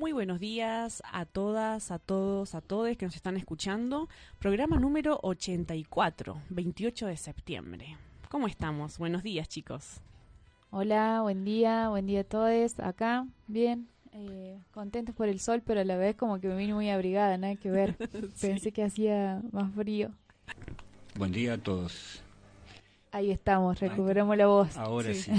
Muy buenos días a todas, a todos, a todes que nos están escuchando. Programa número 84, 28 de septiembre. ¿Cómo estamos? Buenos días, chicos. Hola, buen día a todos. Acá, bien, contentos por el sol, pero a la vez como que me vine muy abrigada, nada que ver. Sí. Pensé que hacía más frío. Buen día a todos. Ahí estamos, recuperamos la voz. Ahora sí.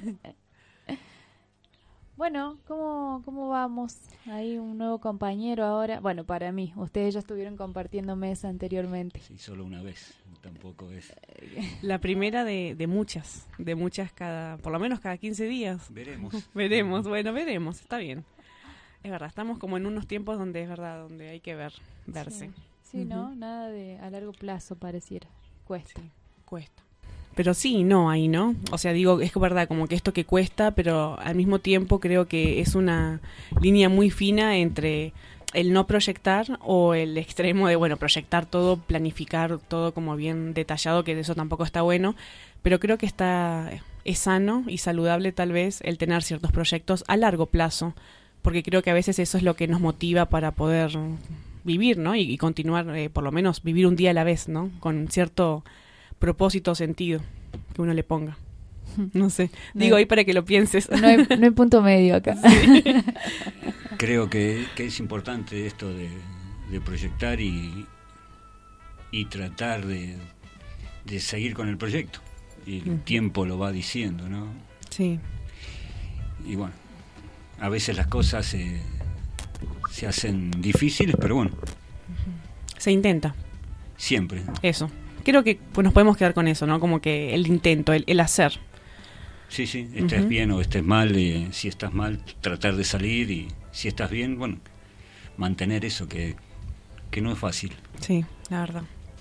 Bueno, ¿cómo vamos? Hay un nuevo compañero ahora. Bueno, para mí, ustedes ya estuvieron compartiendo mesa anteriormente. Sí, solo una vez, tampoco es. La primera de muchas por lo menos cada 15 días. Veremos. Veremos, está bien. Es verdad, estamos como en unos tiempos donde es verdad, donde hay que verse. Sí, ¿no? Nada de a largo plazo pareciera. Cuesta. Sí, cuesta. Pero sí y no ahí, ¿no? O sea, digo, es verdad, como que esto que cuesta, pero al mismo tiempo creo que es una línea muy fina entre el no proyectar o el extremo de, bueno, proyectar todo, planificar todo como bien detallado, que eso tampoco está bueno, pero creo que es sano y saludable tal vez el tener ciertos proyectos a largo plazo, porque creo que a veces eso es lo que nos motiva para poder vivir, ¿no? Y continuar, por lo menos vivir un día a la vez, ¿no? Con cierto propósito o sentido que uno le ponga. No sé, digo ahí para que lo pienses. No hay punto medio acá. Sí. Creo que es importante esto de proyectar y tratar de seguir con el proyecto. Y el tiempo lo va diciendo, ¿no? Sí. Y bueno, a veces las cosas se hacen difíciles, pero bueno. Se intenta. Siempre. Eso. Creo que pues nos podemos quedar con eso, ¿no? Como que el intento, el hacer. Sí, estés bien o estés mal, si estás mal, tratar de salir, y si estás bien, bueno, mantener eso que no es fácil. Sí, la verdad.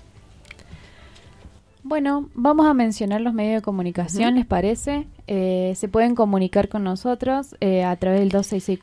Bueno, vamos a mencionar los medios de comunicación, ¿les parece? Se pueden comunicar con nosotros a través del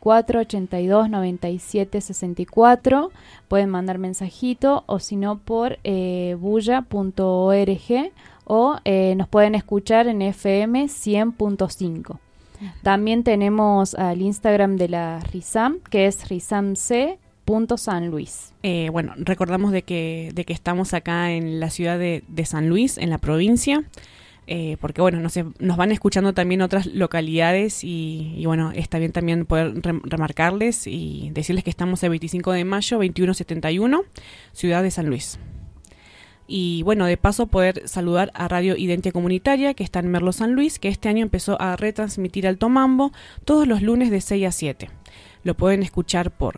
2664-829764. Pueden mandar mensajito o si no por bulla.org o nos pueden escuchar en FM 100.5. También tenemos al Instagram de la RISAM, que es risamc.San Luis. Bueno, recordamos de que estamos acá en la ciudad de San Luis, en la provincia, porque bueno, nos van escuchando también otras localidades y bueno, está bien también poder remarcarles y decirles que estamos el 25 de mayo, 2171, ciudad de San Luis. Y bueno, de paso poder saludar a Radio Identia Comunitaria, que está en Merlo San Luis, que este año empezó a retransmitir Alto Mambo todos los lunes de 6 a 7. Lo pueden escuchar por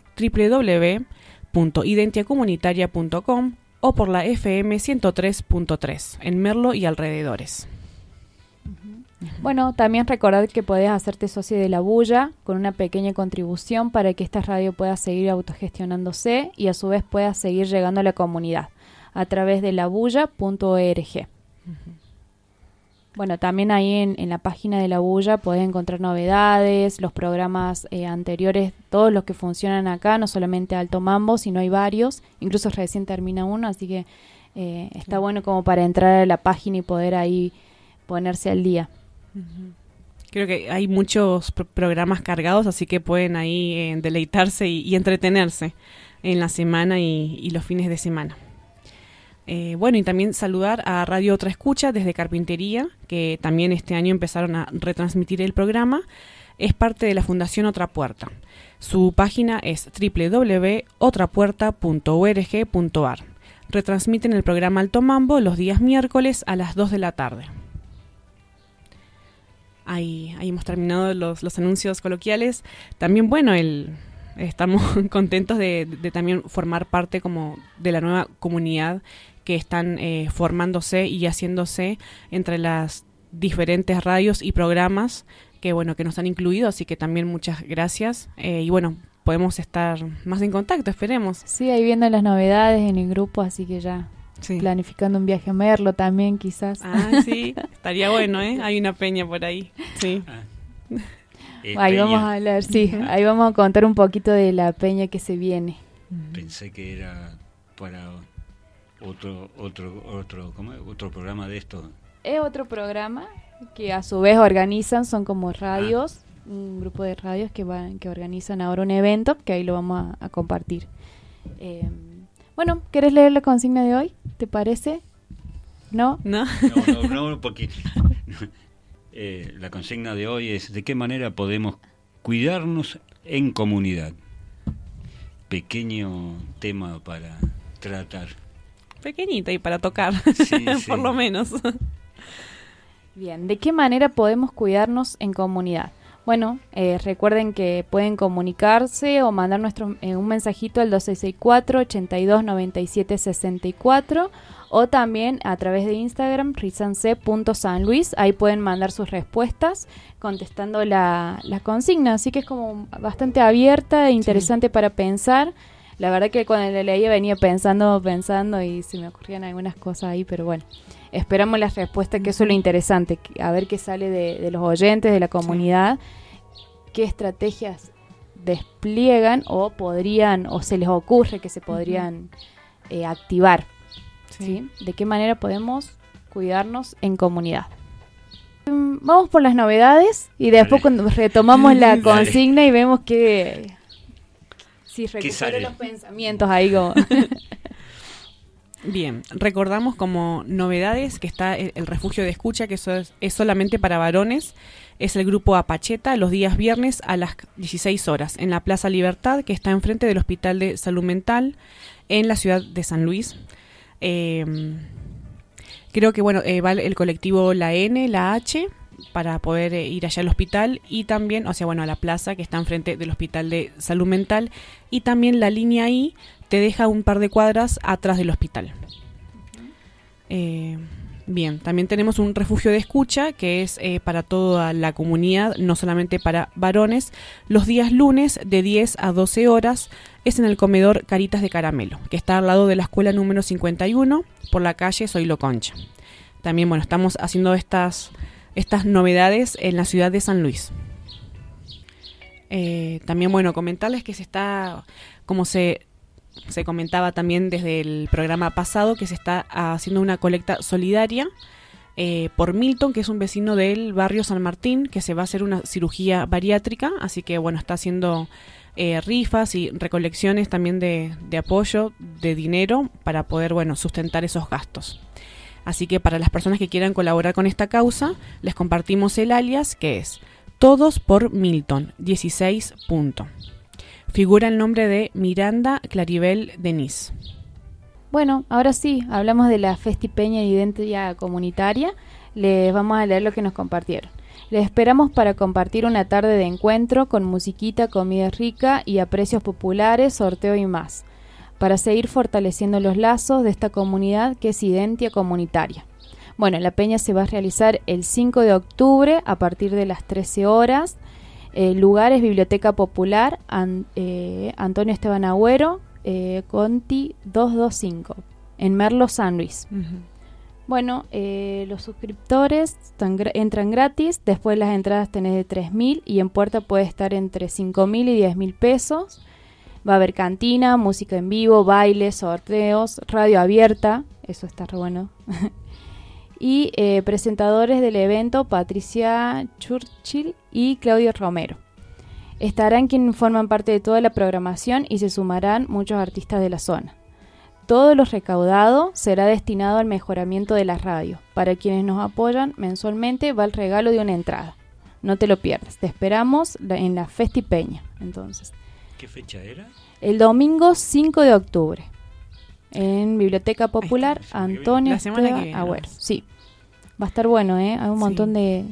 www.identiacomunitaria.com o por la FM 103.3 en Merlo y alrededores. Bueno, también recordad que podés hacerte socio de La Bulla con una pequeña contribución para que esta radio pueda seguir autogestionándose y a su vez pueda seguir llegando a la comunidad a través de labulla.org. Bueno, también ahí en la página de La Bulla podés encontrar novedades, los programas anteriores, todos los que funcionan acá, no solamente Alto Mambo, sino hay varios, incluso recién termina uno, así que está bueno como para entrar a la página y poder ahí ponerse al día. Creo que hay muchos programas cargados, así que pueden ahí deleitarse y entretenerse en la semana y los fines de semana. Bueno, y también saludar a Radio Otra Escucha desde Carpintería, que también este año empezaron a retransmitir el programa. Es parte de la Fundación Otra Puerta. Su página es www.otrapuerta.org.ar. Retransmiten el programa Alto Mambo los días miércoles a las 2 de la tarde. Ahí hemos terminado los anuncios coloquiales. También, bueno, estamos contentos de también formar parte como de la nueva comunidad que están formándose y haciéndose entre las diferentes radios y programas que bueno que nos han incluido, así que también muchas gracias y bueno, podemos estar más en contacto, esperemos. Sí, ahí viendo las novedades en el grupo, así que ya planificando un viaje a Merlo también quizás. Ah, sí, estaría bueno, hay una peña por ahí, sí. Ahí vamos a hablar, ahí vamos a contar un poquito de la peña que se viene. Pensé que era para otro programa de esto. Es otro programa que a su vez organizan, son como radios un grupo de radios que organizan ahora un evento, que ahí lo vamos a compartir. Bueno, ¿querés leer la consigna de hoy? ¿Te parece? ¿No? No, porque la consigna de hoy es: ¿de qué manera podemos cuidarnos en comunidad? Pequeño tema para tratar. Pequeñita y para tocar, Sí. por lo menos. Bien, ¿de qué manera podemos cuidarnos en comunidad? Bueno, recuerden que pueden comunicarse o mandar un mensajito al 2664-829764 o también a través de Instagram, risanc.sanluis. Ahí pueden mandar sus respuestas contestando la consigna. Así que es como bastante abierta e interesante para pensar. La verdad que cuando la leía venía pensando y se me ocurrían algunas cosas ahí, pero bueno. Esperamos las respuestas, que eso es lo interesante, a ver qué sale de los oyentes, de la comunidad, qué estrategias despliegan o se les ocurre que se podrían activar. ¿Sí? ¿De qué manera podemos cuidarnos en comunidad? Vamos por las novedades y después cuando retomamos la consigna y vemos si recupero los pensamientos ahí como... Bien, recordamos como novedades que está el refugio de escucha, que eso es solamente para varones. Es el grupo Apacheta, los días viernes a las 16 horas, en la Plaza Libertad, que está enfrente del Hospital de Salud Mental, en la ciudad de San Luis. Creo que va el colectivo La N, la H, para poder ir allá al hospital, y también, a la plaza que está enfrente del Hospital de Salud Mental, y también la línea I te deja un par de cuadras atrás del hospital. Bien, también tenemos un refugio de escucha que es para toda la comunidad, no solamente para varones. Los días lunes de 10 a 12 horas es en el comedor Caritas de Caramelo, que está al lado de la escuela número 51 por la calle Zoilo Concha. También, estamos haciendo estas novedades en la ciudad de San Luis. También, comentarles que se está, como se comentaba también desde el programa pasado, que se está haciendo una colecta solidaria por Milton, que es un vecino del barrio San Martín, que se va a hacer una cirugía bariátrica, así que está haciendo rifas y recolecciones también de apoyo, de dinero, para poder sustentar esos gastos. Así que para las personas que quieran colaborar con esta causa, les compartimos el alias, que es Todos por Milton 16. Figura el nombre de Miranda Claribel Denis. Bueno, ahora sí, hablamos de la Festipeña de Identidad Comunitaria. Les vamos a leer lo que nos compartieron. Les esperamos para compartir una tarde de encuentro con musiquita, comida rica y a precios populares, sorteo y más, para seguir fortaleciendo los lazos de esta comunidad que es Identidad Comunitaria. Bueno, la peña se va a realizar el 5 de octubre a partir de las 13 horas. El lugar es Biblioteca Popular, Antonio Esteban Agüero, Conti 225, en Merlo, San Luis. Uh-huh. Bueno, los suscriptores entran gratis, después las entradas tenés de 3.000 y en puerta puede estar entre 5.000 y 10.000 pesos. Va a haber cantina, música en vivo, bailes, sorteos, radio abierta, eso está re bueno. Y presentadores del evento, Patricia Churchill y Claudio Romero. Estarán quienes forman parte de toda la programación y se sumarán muchos artistas de la zona. Todo lo recaudado será destinado al mejoramiento de la radio. Para quienes nos apoyan mensualmente va el regalo de una entrada. No te lo pierdas. Te esperamos en la Festipeña. Entonces, ¿qué fecha era? El domingo 5 de octubre. En Biblioteca Popular, Antonio Esteban Agüero. Sí, va a estar bueno, ¿eh? Hay un montón de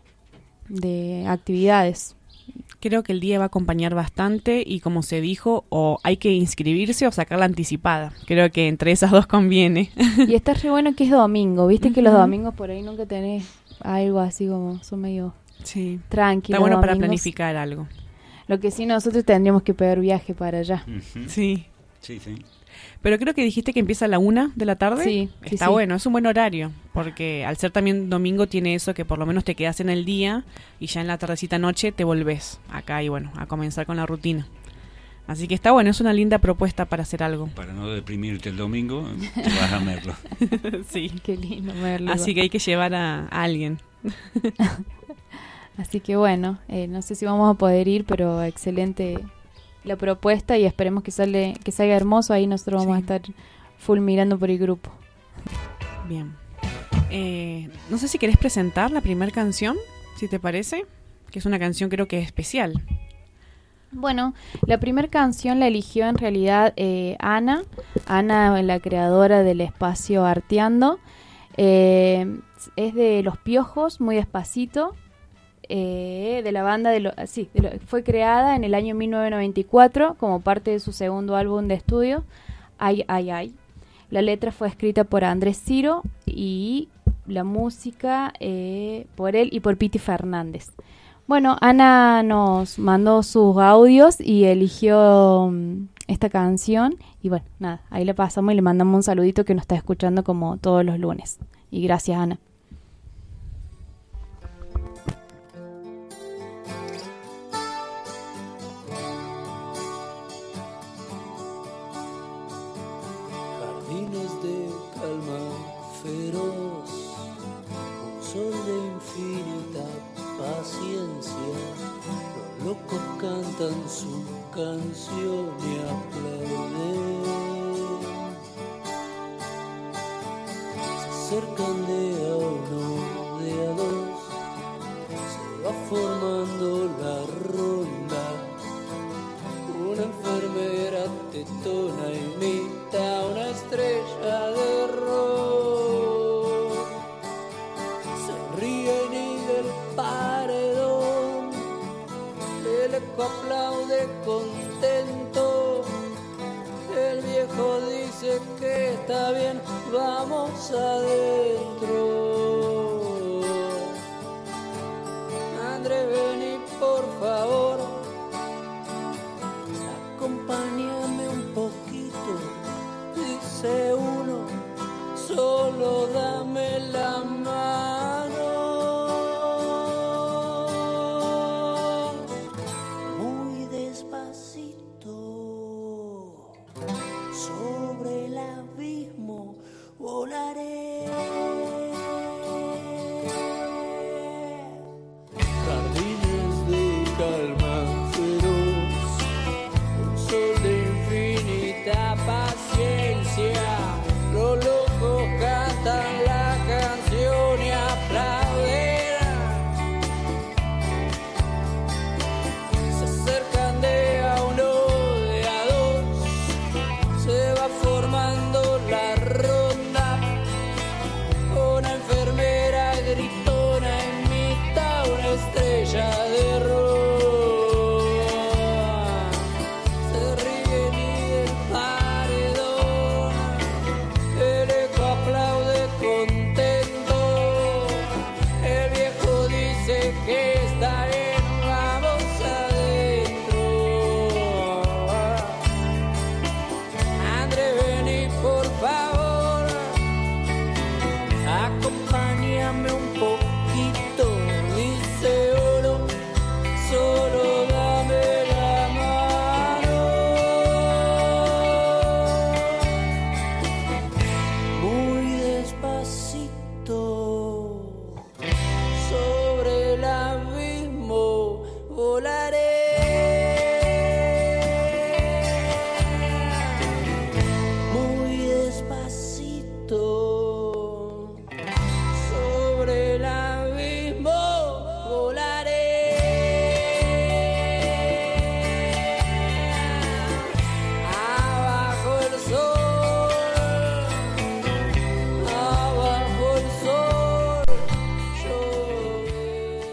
actividades. Creo que el día va a acompañar bastante y, como se dijo, o hay que inscribirse o sacarla anticipada. Creo que entre esas dos conviene. Y está re bueno que es domingo. Viste uh-huh. que los domingos por ahí nunca tenés algo así como son medio tranquilos. Está bueno domingos. Para planificar algo. Lo que sí, nosotros tendríamos que pedir viaje para allá. Uh-huh. Sí. Sí. Pero creo que dijiste que empieza a la 1 de la tarde. Sí. Está bueno, es un buen horario, porque al ser también domingo tiene eso que por lo menos te quedas en el día y ya en la tardecita noche te volvés acá y a comenzar con la rutina. Así que está bueno, es una linda propuesta para hacer algo. Para no deprimirte el domingo, te vas a Merlo. Sí. Qué lindo Merlo. Así que hay que llevar a alguien. Así que bueno, no sé si vamos a poder ir, pero excelente la propuesta y esperemos que salga hermoso. Ahí nosotros vamos a estar full mirando por el grupo. Bien. No sé si querés presentar la primera canción, si te parece, que es una canción creo que especial. Bueno, la primera canción la eligió en realidad Ana, la creadora del espacio Arteando. Es de Los Piojos, Muy Despacito, de la banda fue creada en el año 1994 como parte de su segundo álbum de estudio, Ay, Ay, Ay. La letra fue escrita por Andrés Ciro y la música por él y por Piti Fernández. Bueno, Ana nos mandó sus audios y eligió esta canción. Y bueno, nada, ahí le pasamos y le mandamos un saludito que nos está escuchando como todos los lunes. Y gracias, Ana. Jardines de calma feroz, un sol de infinita paciencia, los locos cantan su canción y aplauden. Se acercan de a uno, de a dos, se va formando la ronda. Una enfermera tetona imita una estrella de rock. Se ríen y del paredón el eco aplaude contento. El viejo dice que está bien, vamos adentro. André, vení por favor, acompáñame un poquito, dice uno, solo dame la mano. Muy despacito, sobre el abismo volaré. Jardines de calma feroz, un sol de infinita paciencia, los locos cantan la canción y aplauden. Se acercan de a uno, de a dos, se va formando la ronda. Una enfermera gritona imita una estrella de rock. Se ríen y del paredón el eco aplaude contento. El viejo dice que está bien, vamos adentro. André, vení por favor, acompáñame un poquito, dice uno, solo dame la mano. Muy despacito, sobre el abismo volaré. Muy despacito, sobre el abismo volaré. Abajo el sol, abajo el sol, lloveré.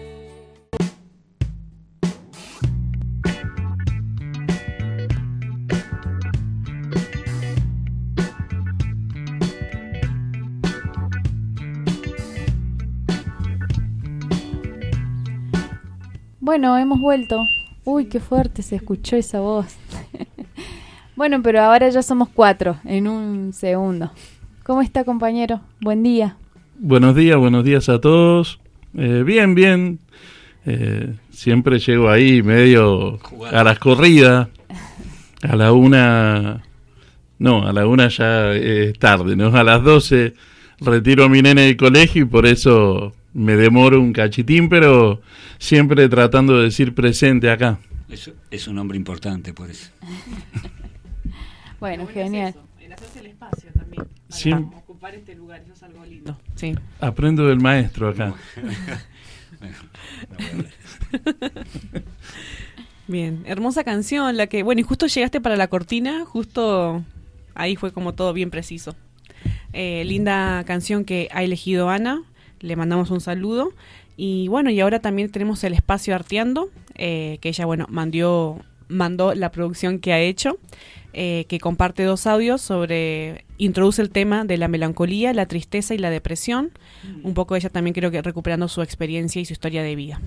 Bueno, hemos vuelto. Uy, qué fuerte se escuchó esa voz. Bueno, pero ahora ya somos 4 en un segundo. ¿Cómo está, compañero? Buen día. Buenos días a todos. Bien, bien. Siempre llego ahí medio a las corridas. A la 1... No, a la 1 ya es tarde, ¿no? A las 12 retiro a mi nene del colegio y por eso me demoro un cachitín, pero siempre tratando de decir presente acá. Eso es un hombre importante, por eso. Bueno, genial. El hacerse el espacio también. Para Sí. ocupar este lugar, eso es algo lindo. Sí. Aprendo del maestro acá. Bueno, no voy a hablar. Bien, hermosa canción, la que, bueno, y justo llegaste para la cortina, justo ahí fue como todo bien preciso. Linda canción que ha elegido Ana, le mandamos un saludo. Y bueno, y ahora también tenemos el espacio Arteando, que ella, bueno, mandó la producción que ha hecho, que comparte 2 audios introduce el tema de la melancolía, la tristeza y la depresión. Un poco ella también creo que recuperando su experiencia y su historia de vida.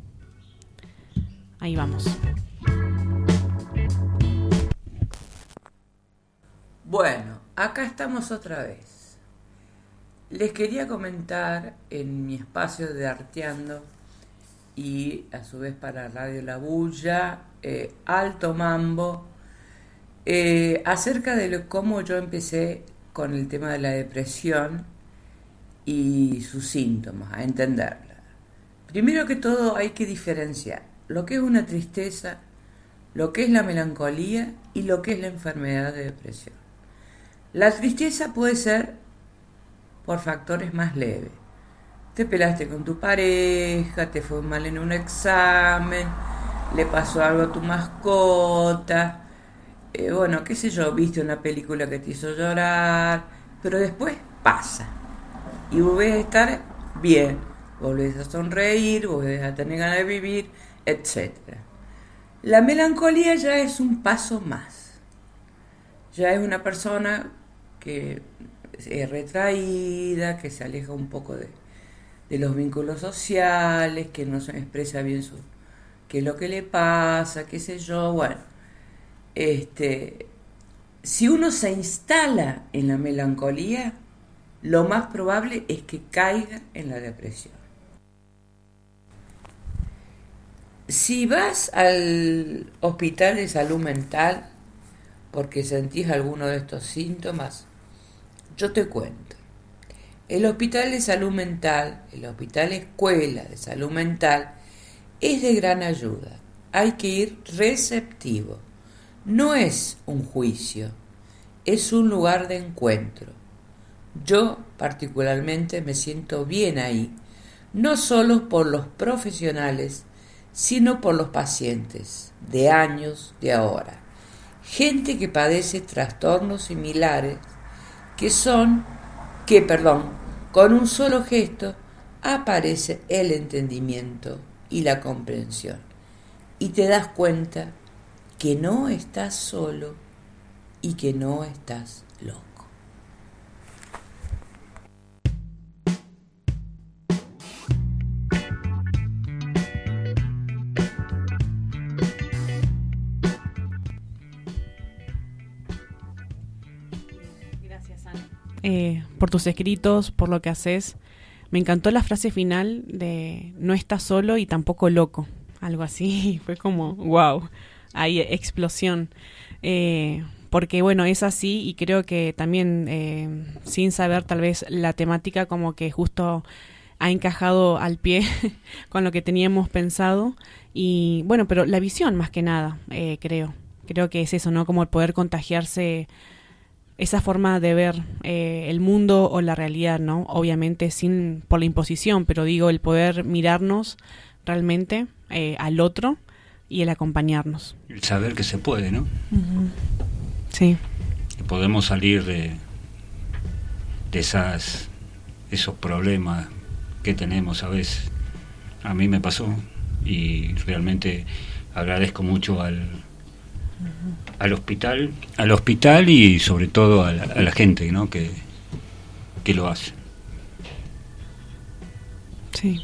Ahí vamos. Bueno, acá estamos otra vez. Les quería comentar en mi espacio de Arteando y a su vez para Radio La Bulla, Alto Mambo, acerca de cómo yo empecé con el tema de la depresión y sus síntomas, a entenderla. Primero que todo hay que diferenciar lo que es una tristeza, lo que es la melancolía y lo que es la enfermedad de depresión. La tristeza puede ser por factores más leves. Te peleaste con tu pareja, te fue mal en un examen, le pasó algo a tu mascota, bueno, qué sé yo, viste una película que te hizo llorar, pero después pasa y volvés a estar bien, volvés a sonreír, volvés a tener ganas de vivir, etc. La melancolía ya es un paso más, ya es una persona que es retraída, que se aleja un poco de los vínculos sociales, que no se expresa bien qué es lo que le pasa, qué sé yo, bueno. Si uno se instala en la melancolía, lo más probable es que caiga en la depresión. Si vas al hospital de salud mental porque sentís alguno de estos síntomas, yo te cuento. El hospital de salud mental, el hospital escuela de salud mental, es de gran ayuda. Hay que ir receptivo. No es un juicio, es un lugar de encuentro. Yo particularmente me siento bien ahí, no solo por los profesionales, sino por los pacientes, de años, de ahora. Gente que padece trastornos similares, con un solo gesto aparece el entendimiento y la comprensión. Y te das cuenta que no estás solo y que no estás loco. Gracias, Ana. Por tus escritos, por lo que haces. Me encantó la frase final de no estás solo y tampoco loco. Algo así, fue como wow. Ahí, explosión, porque bueno, es así y creo que también sin saber tal vez la temática como que justo ha encajado al pie con lo que teníamos pensado y bueno, pero la visión más que nada, creo que es eso, ¿no? Como el poder contagiarse esa forma de ver el mundo o la realidad, ¿no? Obviamente por la imposición, pero digo, el poder mirarnos realmente al otro y el acompañarnos. El saber que se puede, ¿no? Uh-huh. Sí. Que podemos salir de esos problemas que tenemos a veces. A mí me pasó y realmente agradezco mucho al hospital y sobre todo a la gente, ¿no? que lo hace. Sí.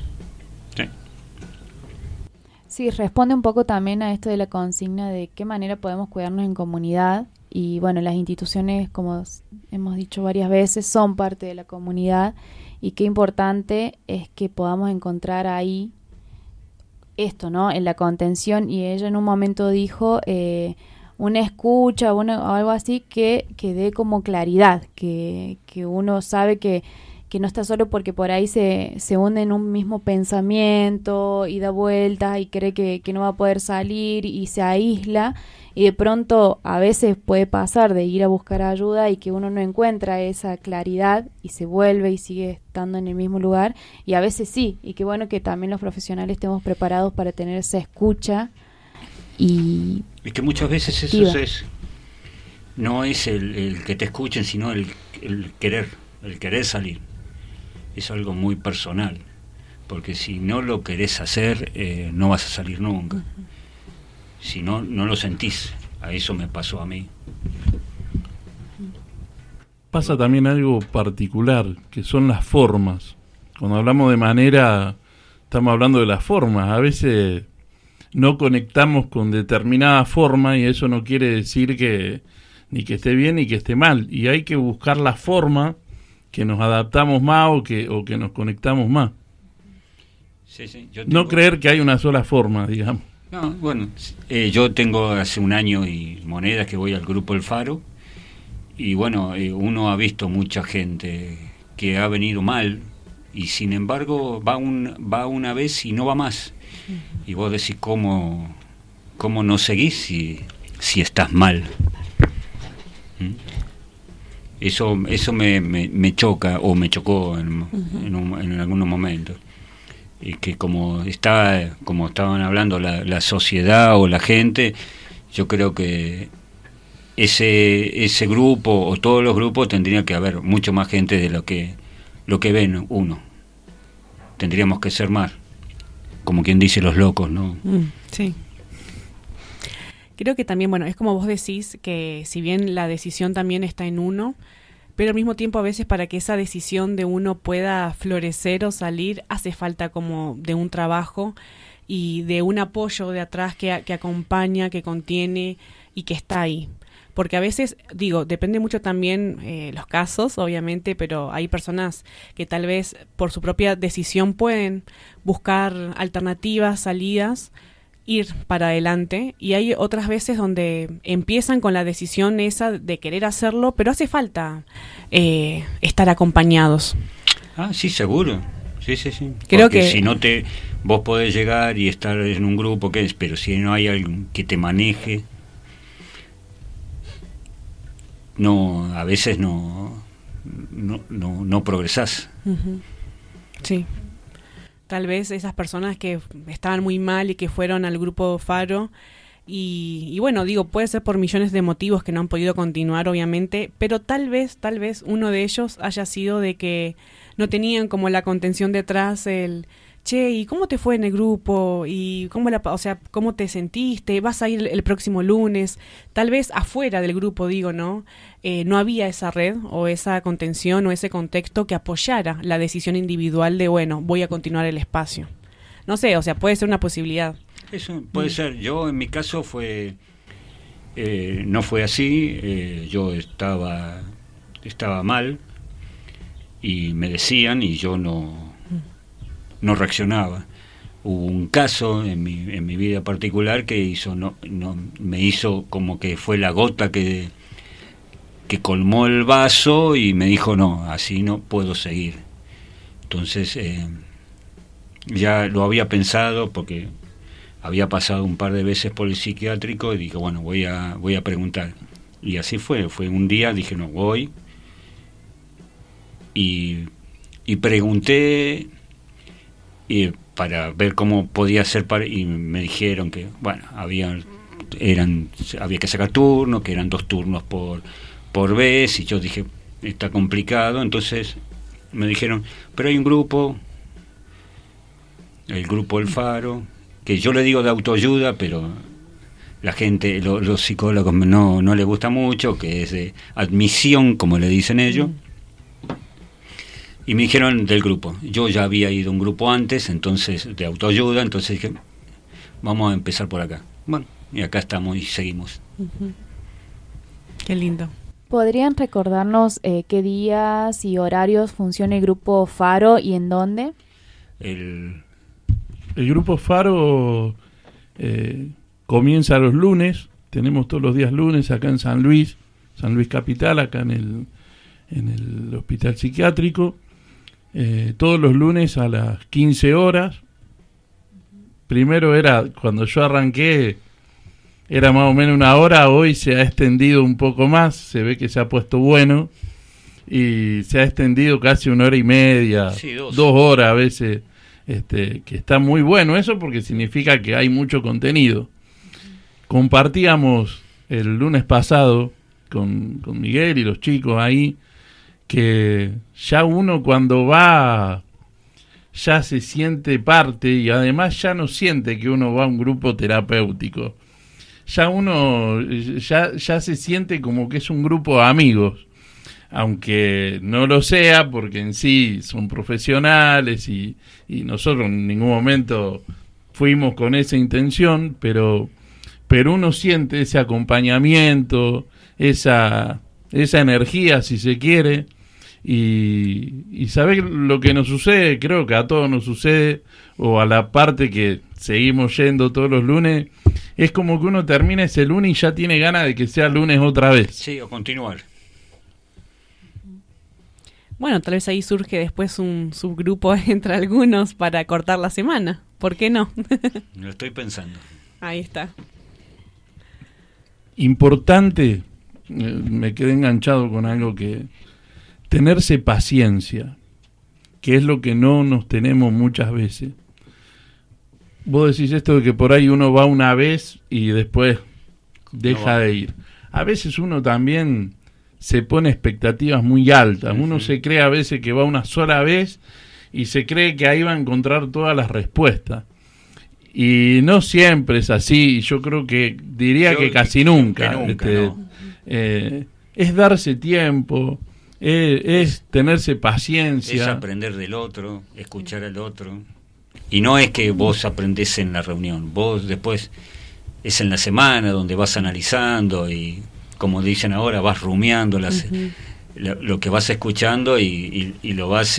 Sí, responde un poco también a esto de la consigna de qué manera podemos cuidarnos en comunidad. Y bueno, las instituciones, como hemos dicho varias veces, son parte de la comunidad. Y qué importante es que podamos encontrar ahí esto, ¿no? En la contención. Y ella en un momento dijo una escucha o algo así que dé como claridad, que uno sabe que que no está solo porque por ahí se hunde en un mismo pensamiento y da vueltas y cree que no va a poder salir y se aísla, y de pronto a veces puede pasar de ir a buscar ayuda y que uno no encuentra esa claridad y se vuelve y sigue estando en el mismo lugar, y a veces sí, y qué bueno que también los profesionales estemos preparados para tener esa escucha. Y es que muchas veces eso no es el que te escuchen, sino el querer salir. Es algo muy personal, porque si no lo querés hacer, no vas a salir nunca. Uh-huh. Si no, no lo sentís. A eso me pasó a mí. Pasa también algo particular, que son las formas. Cuando hablamos de manera, estamos hablando de las formas. A veces no conectamos con determinada forma, y eso no quiere decir que ni que esté bien ni que esté mal. Y hay que buscar la forma que nos adaptamos más o que nos conectamos más. Sí, no creer que hay una sola forma, digamos. No, bueno, yo tengo hace un año y monedas que voy al grupo El Faro, y bueno, uno ha visto mucha gente que ha venido mal, y sin embargo va una vez y no va más. Y vos decís, ¿cómo no seguís si estás mal? Eso me choca, o me chocó en algunos momentos. Y que como estaban hablando la sociedad o la gente, yo creo que ese grupo o todos los grupos tendría que haber mucho más gente de lo que ven uno. Tendríamos que ser más, como quien dice, los locos, ¿no? Sí. Creo que también, bueno, es como vos decís, que si bien la decisión también está en uno, pero al mismo tiempo a veces para que esa decisión de uno pueda florecer o salir, hace falta como de un trabajo y de un apoyo de atrás que acompaña, que contiene y que está ahí. Porque a veces, depende mucho también los casos, obviamente, pero hay personas que tal vez por su propia decisión pueden buscar alternativas, salidas, ir para adelante, y hay otras veces donde empiezan con la decisión esa de querer hacerlo, pero hace falta estar acompañados. Sí, seguro. Sí. Creo porque que si no vos podés llegar y estar en un grupo, pero si no hay alguien que te maneje, a veces no progresás. Uh-huh. Sí. Tal vez esas personas que estaban muy mal y que fueron al grupo Faro, y bueno, puede ser por millones de motivos que no han podido continuar, obviamente, pero tal vez uno de ellos haya sido de que no tenían como la contención detrás, che, ¿y cómo te fue en el grupo? ¿Y cómo te sentiste? ¿Vas a ir el próximo lunes? Tal vez afuera del grupo, ¿no? No había esa red o esa contención o ese contexto que apoyara la decisión individual de, bueno, voy a continuar el espacio. No sé, puede ser una posibilidad. Eso puede ser. Yo, en mi caso, no fue así. Yo estaba mal y me decían, y yo no reaccionaba. Hubo un caso en mi vida particular que me hizo como que fue la gota que colmó el vaso, y me dijo, no, así no puedo seguir. Entonces ya lo había pensado, porque había pasado un par de veces por el psiquiátrico, y dije, bueno, voy a preguntar. Y así fue un día, dije, no, voy, y pregunté para ver cómo podía ser, y me dijeron que, bueno, había que sacar turnos, que eran 2 turnos por vez, y yo dije, está complicado. Entonces me dijeron, pero hay un grupo, el grupo El Faro, que yo le digo de autoayuda, pero la gente, los psicólogos no les gusta mucho, que es de admisión, como le dicen ellos. Y me dijeron del grupo. Yo ya había ido a un grupo antes, entonces, de autoayuda, entonces dije, vamos a empezar por acá. Bueno, y acá estamos y seguimos. Uh-huh. Qué lindo. ¿Podrían recordarnos qué días y horarios funciona el grupo Faro y en dónde? El grupo Faro comienza los lunes. Tenemos todos los días lunes acá en San Luis Capital, acá en el hospital psiquiátrico. todos los lunes a las 15 horas. Primero era, cuando yo arranqué, era más o menos 1 hora, hoy se ha extendido un poco más, se ve que se ha puesto bueno, y se ha extendido casi 1 hora y media, Sí, 2 horas a veces, que está muy bueno eso porque significa que hay mucho contenido. Compartíamos el lunes pasado con Miguel y los chicos ahí, que ya uno cuando va ya se siente parte y además ya no siente que uno va a un grupo terapéutico. Ya uno ya se siente como que es un grupo de amigos, aunque no lo sea, porque en sí son profesionales y nosotros en ningún momento fuimos con esa intención, pero uno siente ese acompañamiento, esa energía, si se quiere. Y ¿sabés lo que nos sucede? Creo que a todos nos sucede, o a la parte que seguimos yendo todos los lunes, es como que uno termina ese lunes y ya tiene ganas de que sea lunes otra vez. Sí, o continuar. Bueno, tal vez ahí surge después un subgrupo entre algunos para cortar la semana. ¿Por qué no? Lo estoy pensando. Ahí está. Importante, me quedé enganchado con algo que... tenerse paciencia, que es lo que no nos tenemos muchas veces. Vos decís esto de que por ahí uno va una vez y después deja de ir. A veces uno también se pone expectativas muy altas. Uno se cree a veces que va una sola vez y se cree que ahí va a encontrar todas las respuestas. Y no siempre es así. Yo creo que diría que casi nunca. No. Es darse tiempo. Es tenerse paciencia. Es aprender del otro, escuchar al otro. Y no es que vos aprendés en la reunión, vos después es en la semana donde vas analizando y, como dicen ahora, vas rumiando lo que vas escuchando y lo vas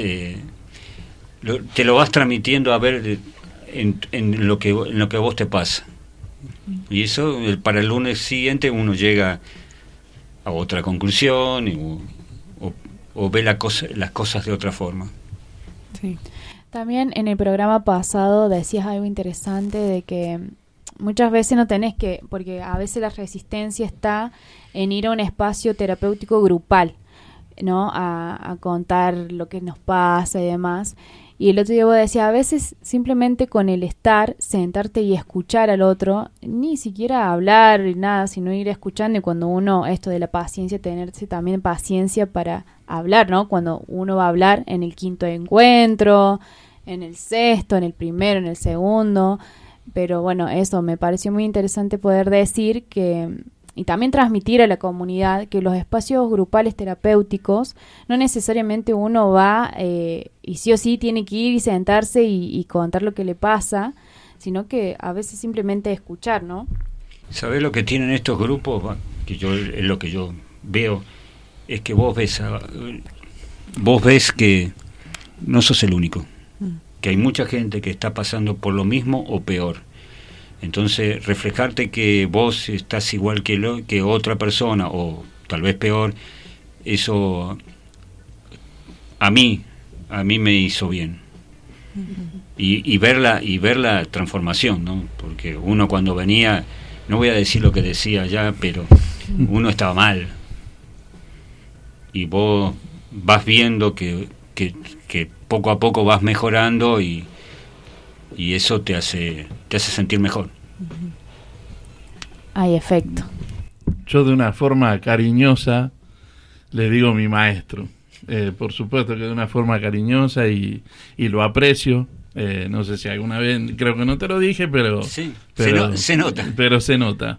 te lo vas transmitiendo a ver en lo que a vos te pasa. Y eso, para el lunes siguiente uno llega a otra conclusión o ve las cosas de otra forma. Sí. También en el programa pasado decías algo interesante de que muchas veces no tenés que, porque a veces la resistencia está en ir a un espacio terapéutico grupal, ¿no? A contar lo que nos pasa y demás. Y el otro día vos decías, a veces simplemente con el estar, sentarte y escuchar al otro, ni siquiera hablar ni nada, sino ir escuchando. Y cuando uno, esto de la paciencia, tenerse también paciencia para hablar, ¿no? Cuando uno va a hablar en el 5.º encuentro, en el 6.º, en el 1.º, en el 2.º. Pero bueno, eso me pareció muy interesante poder decir que... Y también transmitir a la comunidad que los espacios grupales terapéuticos no necesariamente uno va y sí o sí tiene que ir y sentarse y contar lo que le pasa, sino que a veces simplemente escuchar, ¿no? ¿Sabés lo que tienen estos grupos? Que es lo que yo veo, es que vos ves que no sos el único, que hay mucha gente que está pasando por lo mismo o peor. Entonces, reflejarte que vos estás igual que otra persona, o tal vez peor, eso a mí me hizo bien. Y ver la transformación, ¿no? Porque uno cuando venía, no voy a decir lo que decía ya, pero uno estaba mal. Y vos vas viendo que poco a poco vas mejorando y eso te hace sentir mejor. Hay efecto. Yo de una forma cariñosa le digo mi maestro. Por supuesto que de una forma cariñosa y lo aprecio. No sé si alguna vez, creo que no te lo dije, pero... Sí, pero se nota. Pero se nota.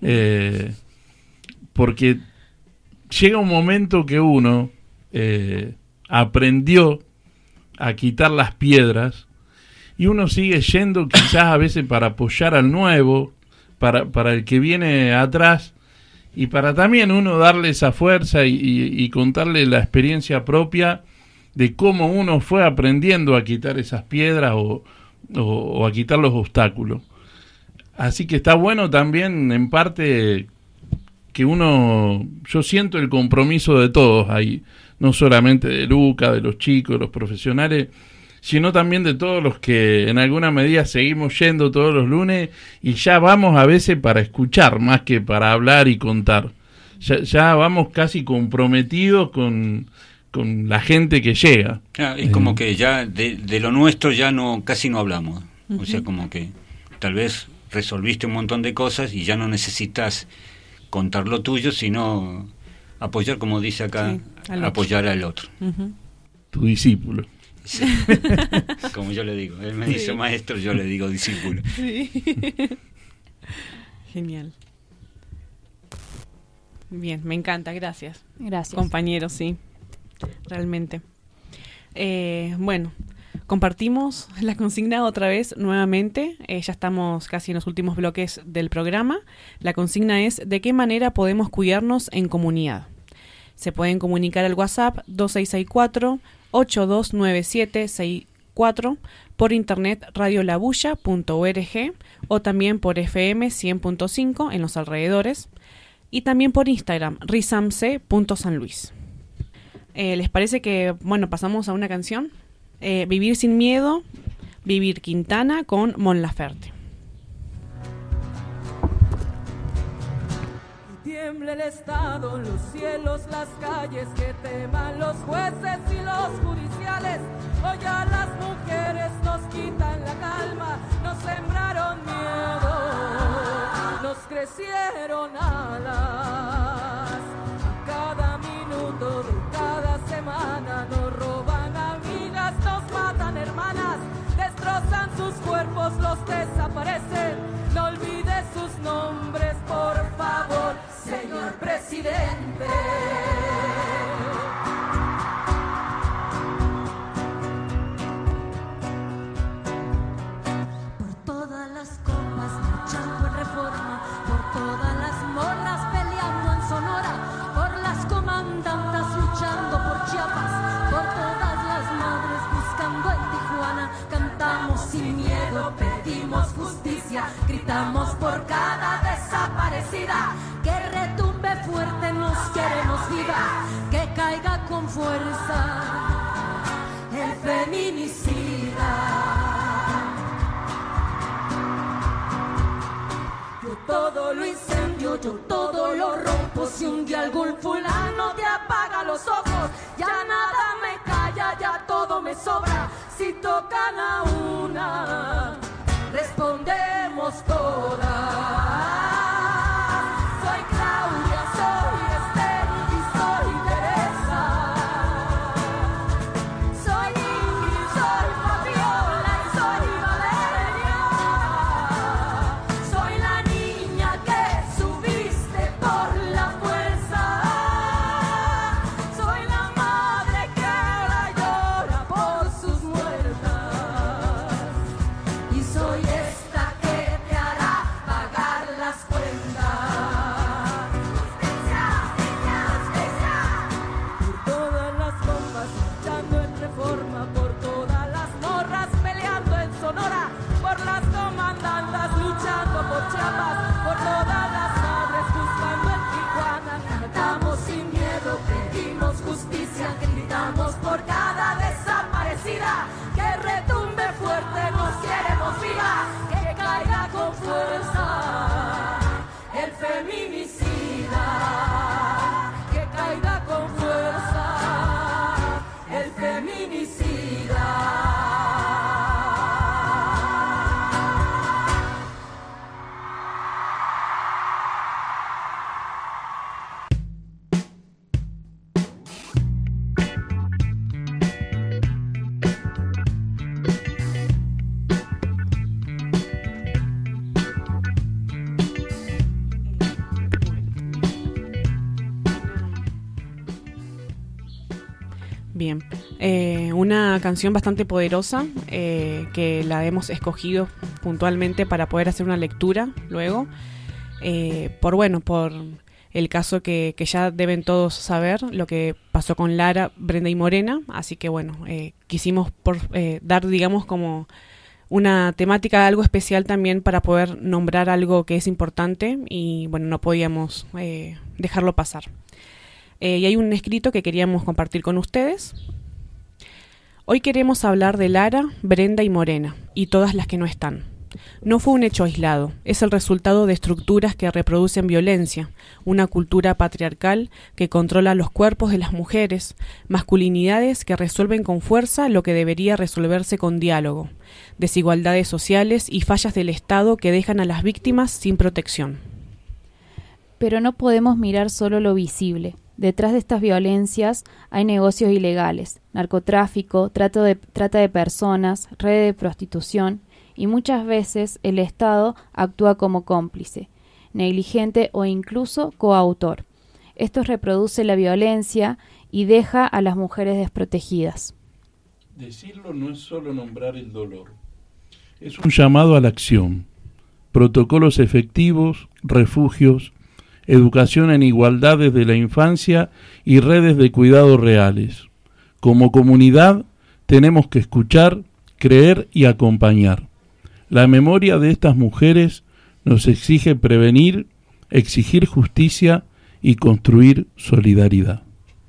Porque llega un momento que uno aprendió a quitar las piedras y uno sigue yendo quizás a veces para apoyar al nuevo, para el que viene atrás, y para también uno darle esa fuerza y contarle la experiencia propia de cómo uno fue aprendiendo a quitar esas piedras o a quitar los obstáculos. Así que está bueno también, en parte, que yo siento el compromiso de todos ahí, no solamente de Luca, de los chicos, de los profesionales, sino también de todos los que en alguna medida seguimos yendo todos los lunes y ya vamos a veces para escuchar más que para hablar y contar. Ya vamos casi comprometidos con la gente que llega. Es como que ya de lo nuestro ya casi no hablamos. O sea, como que tal vez resolviste un montón de cosas y ya no necesitas contar lo tuyo, sino apoyar, como dice acá, apoyar al otro. Tu discípulo. Sí. Como yo le digo, él me dice maestro, yo le digo discípulo. Sí. Genial. Bien, me encanta, gracias. Gracias. Compañeros, sí, realmente. Bueno, compartimos la consigna otra vez, nuevamente. Ya estamos casi en los últimos bloques del programa. La consigna es: ¿de qué manera podemos cuidarnos en comunidad? Se pueden comunicar al WhatsApp 2664-829764, por internet radiolabulla.org o también por FM 100.5 en los alrededores, y también por Instagram risamc.sanluis. ¿Les parece que, pasamos a una canción? Vivir sin miedo, Vivir Quintana con Mon Laferte. Tiembla el Estado, los cielos, las calles, que teman los jueces y los judiciales. Hoy a las mujeres nos quitan la calma, nos sembraron miedo, nos crecieron alas. A cada minuto de cada semana nos roban amigas, nos matan hermanas, destrozan sus cuerpos, los desaparecen. No olvides sus nombres, por favor, señor presidente. Por todas las copas marchando en Reforma, por todas las morras peleando en Sonora, por las comandantas luchando por Chiapas, por todas las madres buscando en Tijuana. Cantamos sin miedo, pedimos justicia, gritamos por cada desaparecida. Que retumbe fuerte, nos queremos viva, que caiga con fuerza el feminicida. Yo todo lo incendio, yo todo lo rompo. Si un día algún fulano te apaga los ojos, ya nada me calla, ya todo me sobra. Si tocan a una, respondemos todas. Soy Claudia, soy Esther y soy Teresa. Soy Ingrid, soy Fabiola y soy Valeria. Soy la niña que subiste por la fuerza. Soy la madre que ahora llora por sus muertas. Y soy esta que te hará pagar las cuentas. Por todas las bombas marchando en Reforma, por todas las morras peleando en Sonora, por las comandantas luchando por Chiapas, por todas las madres buscando en Tijuana. Cantamos sin miedo, pedimos justicia, gritamos por cada desaparecida. Que retumbe fuerte, nos queremos viva, que caiga con fuerza el feminicida. Que caiga con fuerza el feminicida. Bien, una canción bastante poderosa que la hemos escogido puntualmente para poder hacer una lectura luego, por el caso que ya deben todos saber, lo que pasó con Lara, Brenda y Morena, así que quisimos dar, digamos, como una temática algo especial también para poder nombrar algo que es importante y bueno, no podíamos dejarlo pasar. Y hay un escrito que queríamos compartir con ustedes. Hoy queremos hablar de Lara, Brenda y Morena, y todas las que no están. No fue un hecho aislado, es el resultado de estructuras que reproducen violencia, una cultura patriarcal que controla los cuerpos de las mujeres, masculinidades que resuelven con fuerza lo que debería resolverse con diálogo, desigualdades sociales y fallas del Estado que dejan a las víctimas sin protección. Pero no podemos mirar solo lo visible. Detrás de estas violencias hay negocios ilegales, narcotráfico, trata de personas, redes de prostitución, y muchas veces el Estado actúa como cómplice, negligente o incluso coautor. Esto reproduce la violencia y deja a las mujeres desprotegidas. Decirlo no es solo nombrar el dolor, es un llamado a la acción. Protocolos efectivos, refugios, educación en igualdad desde la infancia y redes de cuidado reales. Como comunidad tenemos que escuchar, creer y acompañar. La memoria de estas mujeres nos exige prevenir, exigir justicia y construir solidaridad.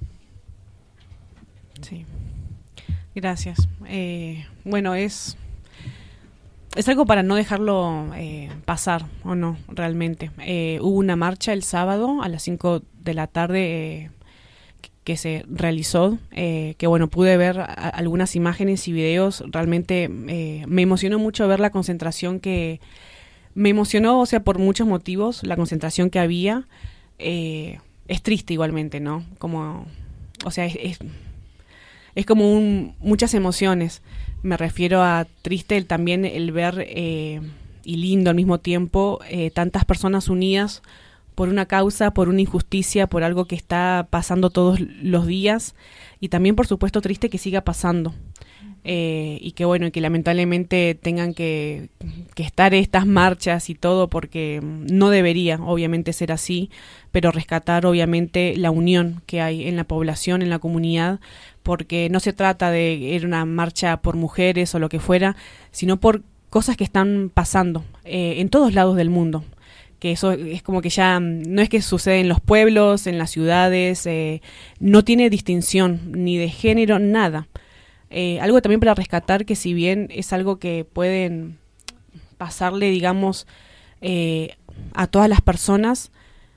Sí, gracias. Bueno, es algo para no dejarlo pasar, ¿o no? Realmente. Hubo una marcha el sábado a las 5 de la tarde que se realizó, que bueno, pude ver algunas imágenes y videos. Realmente me emocionó mucho ver la concentración me emocionó, o sea, por muchos motivos, la concentración que había. Es triste igualmente, ¿no? Como, o sea, es como muchas emociones. Me refiero a triste también el ver y lindo al mismo tiempo tantas personas unidas por una causa, por una injusticia, por algo que está pasando todos los días, y también por supuesto triste que siga pasando y que bueno, que lamentablemente tengan que estar estas marchas y todo, porque no debería obviamente ser así, pero rescatar obviamente la unión que hay en la población, en la comunidad, porque no se trata de ir una marcha por mujeres o lo que fuera, sino por cosas que están pasando en todos lados del mundo. Que eso es como que ya no es que sucede en los pueblos, en las ciudades, no tiene distinción ni de género, nada. Algo también para rescatar, que si bien es algo que pueden pasarle, digamos, a todas las personas,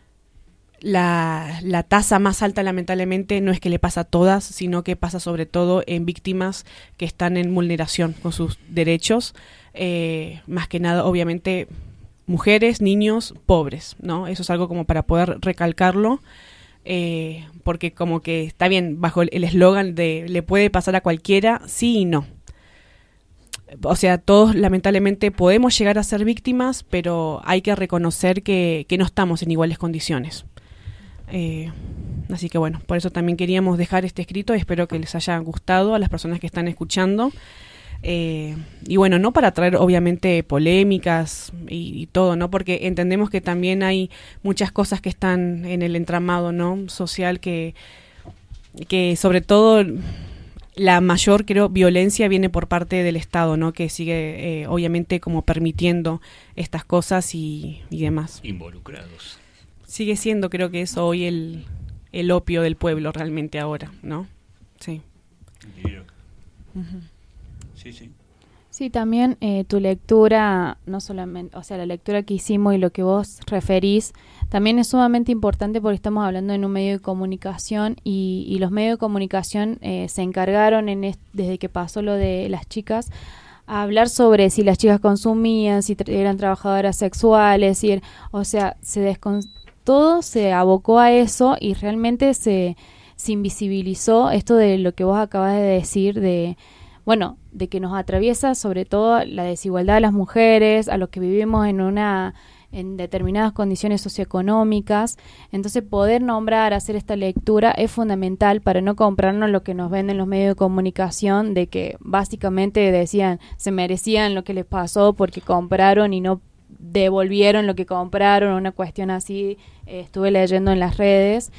la tasa más alta lamentablemente no es que le pasa a todas, sino que pasa sobre todo en víctimas que están en vulneración con sus derechos, más que nada obviamente mujeres, niños, pobres, ¿no? Eso es algo como para poder recalcarlo, porque como que está bien bajo el eslogan de le puede pasar a cualquiera, sí y no. O sea, todos lamentablemente podemos llegar a ser víctimas, pero hay que reconocer que no estamos en iguales condiciones. Así que bueno, por eso también queríamos dejar este escrito y espero que les haya gustado a las personas que están escuchando. Y bueno, no para traer obviamente polémicas y todo, ¿no? Porque entendemos que también hay muchas cosas que están en el entramado, ¿no? Social que sobre todo la mayor, creo, violencia viene por parte del Estado, ¿no? Que sigue obviamente como permitiendo estas cosas y demás. Involucrados. Sigue siendo, creo que eso hoy el opio del pueblo realmente ahora, ¿no? Sí. Uh-huh. Sí, sí. Sí, también tu lectura, no solamente, o sea, la lectura que hicimos y lo que vos referís, también es sumamente importante porque estamos hablando en un medio de comunicación y los medios de comunicación se encargaron desde que pasó lo de las chicas a hablar sobre si las chicas consumían, si eran trabajadoras sexuales, o sea, todo se abocó a eso y realmente se invisibilizó esto de lo que vos acabas de decir de que nos atraviesa sobre todo la desigualdad de las mujeres, a los que vivimos en determinadas condiciones socioeconómicas. Entonces poder nombrar, hacer esta lectura es fundamental para no comprarnos lo que nos venden los medios de comunicación, de que básicamente decían se merecían lo que les pasó porque compraron y no devolvieron lo que compraron, una cuestión así, estuve leyendo en las redes.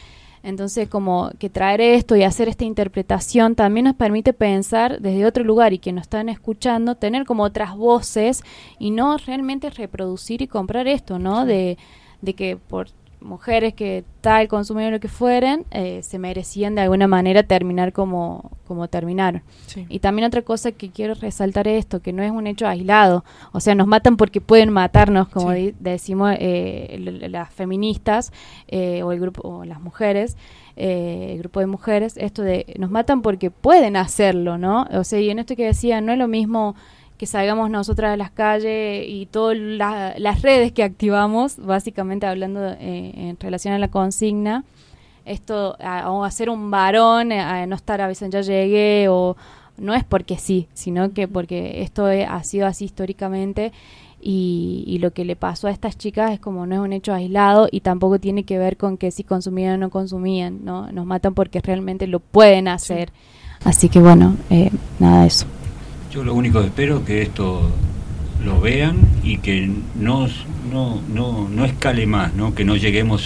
Entonces, como que traer esto y hacer esta interpretación también nos permite pensar desde otro lugar y que nos están escuchando, tener como otras voces y no realmente reproducir y comprar esto, ¿no? De que por mujeres que tal consumieron lo que fueren, se merecían de alguna manera terminar como terminaron. Sí. Y también otra cosa que quiero resaltar es esto, que no es un hecho aislado, o sea, nos matan porque pueden matarnos, como decimos las feministas o el grupo, o las mujeres, el grupo de mujeres, esto de nos matan porque pueden hacerlo, ¿no? O sea, y en esto que decía, no es lo mismo que salgamos nosotras a las calles y todas las redes que activamos, básicamente hablando en relación a la consigna, esto, a ser un varón, a no estar a veces ya llegué, o no es porque sí, sino que porque esto ha sido así históricamente, y lo que le pasó a estas chicas es como no es un hecho aislado y tampoco tiene que ver con que si consumían o no consumían, ¿no? Nos matan porque realmente lo pueden hacer. Sí. Así que bueno, nada de eso. Yo lo único que espero es que esto lo vean y que no escale más, ¿no? Que no lleguemos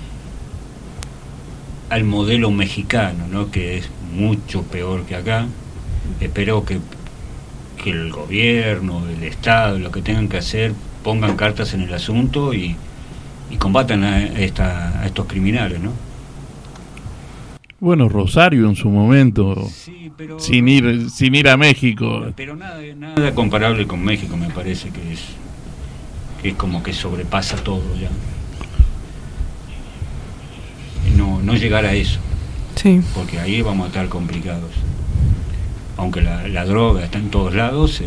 al modelo mexicano, ¿no? Que es mucho peor que acá. Espero que el gobierno, el Estado, lo que tengan que hacer, pongan cartas en el asunto y combatan a estos criminales, ¿no? Bueno, Rosario en su momento, sí, pero, sin ir a México. Pero nada comparable con México, me parece que es como que sobrepasa todo ya. No llegar a eso, sí, porque ahí vamos a estar complicados. Aunque la droga está en todos lados,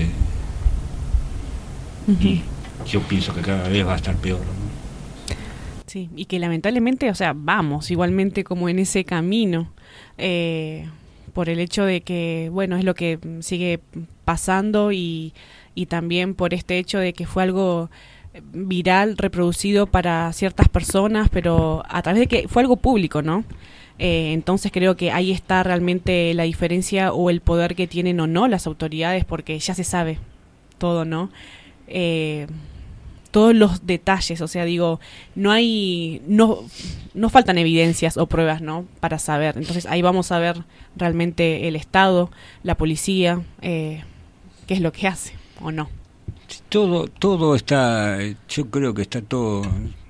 y yo pienso que cada vez va a estar peor, ¿no? Sí, y que lamentablemente, o sea, vamos igualmente como en ese camino, por el hecho de que, bueno, es lo que sigue pasando y también por este hecho de que fue algo viral, reproducido para ciertas personas, pero a través de que fue algo público, ¿no? Entonces creo que ahí está realmente la diferencia o el poder que tienen o no las autoridades, porque ya se sabe todo, ¿no? Todos los detalles, o sea, digo, no faltan evidencias o pruebas, ¿no? Para saber. Entonces ahí vamos a ver realmente el Estado, la policía, qué es lo que hace o no. Todo está, yo creo que está todo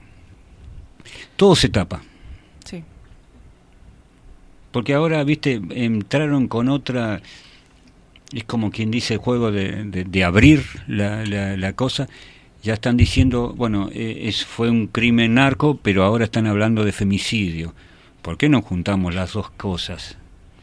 se tapa. Sí. Porque ahora, viste, entraron con otra, es como quien dice el juego de abrir la cosa. Ya están diciendo, bueno, fue un crimen narco, pero ahora están hablando de femicidio. ¿Por qué no juntamos las dos cosas?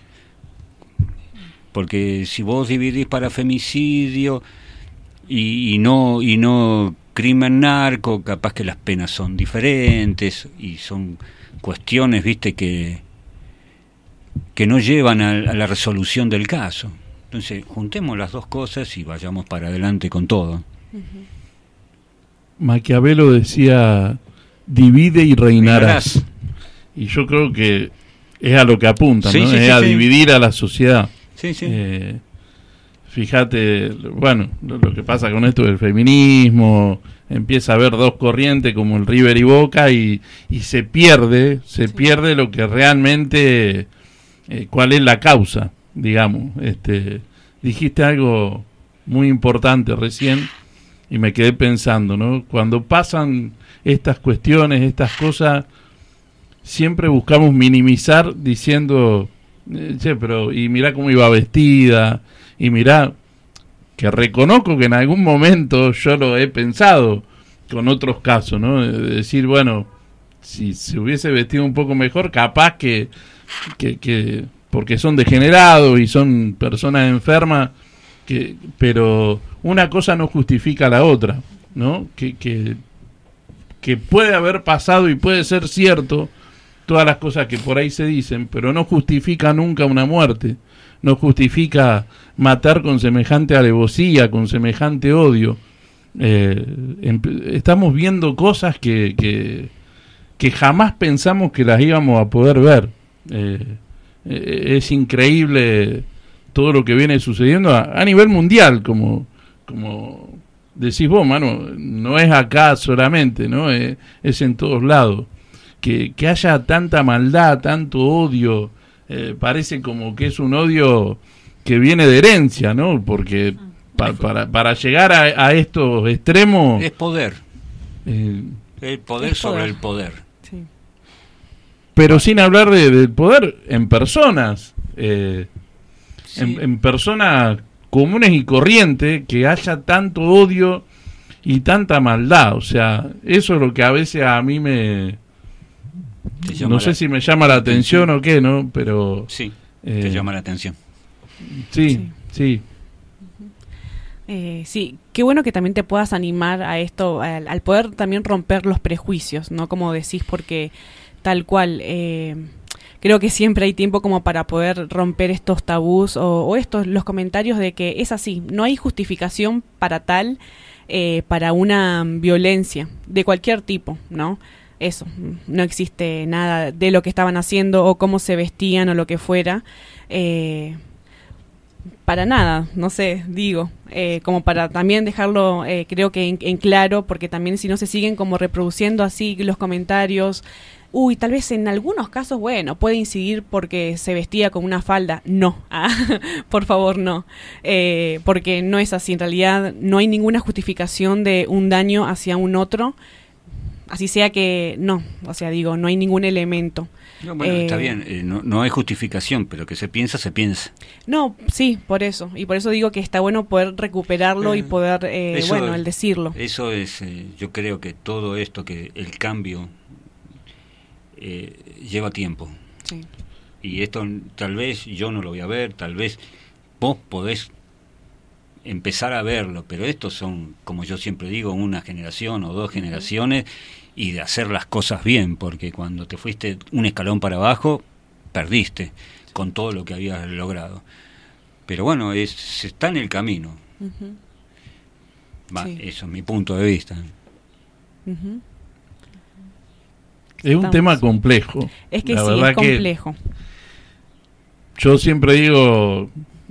Porque si vos dividís para femicidio y no crimen narco, capaz que las penas son diferentes y son cuestiones, viste, que no llevan a la resolución del caso. Entonces, juntemos las dos cosas y vayamos para adelante con todo. Uh-huh. Maquiavelo decía, divide y reinarás. Y yo creo que es a lo que apunta, sí, ¿no? Sí, es sí, a sí. dividir a la sociedad. Sí, sí. Fíjate, bueno, lo que pasa con esto del feminismo, empieza a haber dos corrientes como el River y Boca y se pierde lo que realmente, cuál es la causa, digamos. Dijiste algo muy importante recién y me quedé pensando, ¿no? Cuando pasan estas cuestiones, estas cosas, siempre buscamos minimizar diciendo, che, pero y mirá cómo iba vestida, y mirá, que reconozco que en algún momento yo lo he pensado con otros casos, ¿no? De decir, bueno, si se hubiese vestido un poco mejor, capaz que porque son degenerados y son personas enfermas, pero una cosa no justifica la otra, ¿no? Que puede haber pasado y puede ser cierto todas las cosas que por ahí se dicen, pero no justifica nunca una muerte, no justifica matar con semejante alevosía, con semejante odio. Estamos viendo cosas que jamás pensamos que las íbamos a poder ver. Es increíble todo lo que viene sucediendo a nivel mundial, como decís vos, Manu, no es acá solamente, ¿no? Es en todos lados. que haya tanta maldad, tanto odio. Parece como que es un odio que viene de herencia, ¿no? Porque para llegar a estos extremos... Es poder. El poder sobre el poder. Sí. Pero sin hablar del poder en personas. Sí. En personas comunes y corrientes, que haya tanto odio y tanta maldad. O sea, eso es lo que a veces a mí no sé si me llama la atención o qué, ¿no? Pero... Sí, te llama la atención. Sí. Sí, qué bueno que también te puedas animar a esto, al poder también romper los prejuicios, ¿no? Como decís, porque tal cual, creo que siempre hay tiempo como para poder romper estos tabús o los comentarios de que es así, no hay justificación para tal, para una violencia de cualquier tipo, ¿no? Eso, no existe nada de lo que estaban haciendo o cómo se vestían o lo que fuera, para nada, no sé, digo, como para también dejarlo, creo que en claro, porque también si no se siguen como reproduciendo así los comentarios, tal vez en algunos casos, bueno, puede incidir porque se vestía con una falda, no, por favor no, porque no es así, en realidad no hay ninguna justificación de un daño hacia un otro, así sea que no, o sea, digo, no hay ningún elemento. No, bueno, está bien, no hay justificación, pero que se piensa, se piensa. No, sí, por eso. Y por eso digo que está bueno poder recuperarlo y poder, el decirlo. Eso es, yo creo que todo esto, que el cambio lleva tiempo. Sí. Y esto tal vez yo no lo voy a ver, tal vez vos podés empezar a verlo, pero estos son, como yo siempre digo, una generación o dos generaciones, y de hacer las cosas bien, porque cuando te fuiste un escalón para abajo, perdiste con todo lo que habías logrado. Pero bueno, está en el camino. Sí. Eso es mi punto de vista. Es un tema complejo. Es que la sí, verdad es complejo. Yo siempre digo,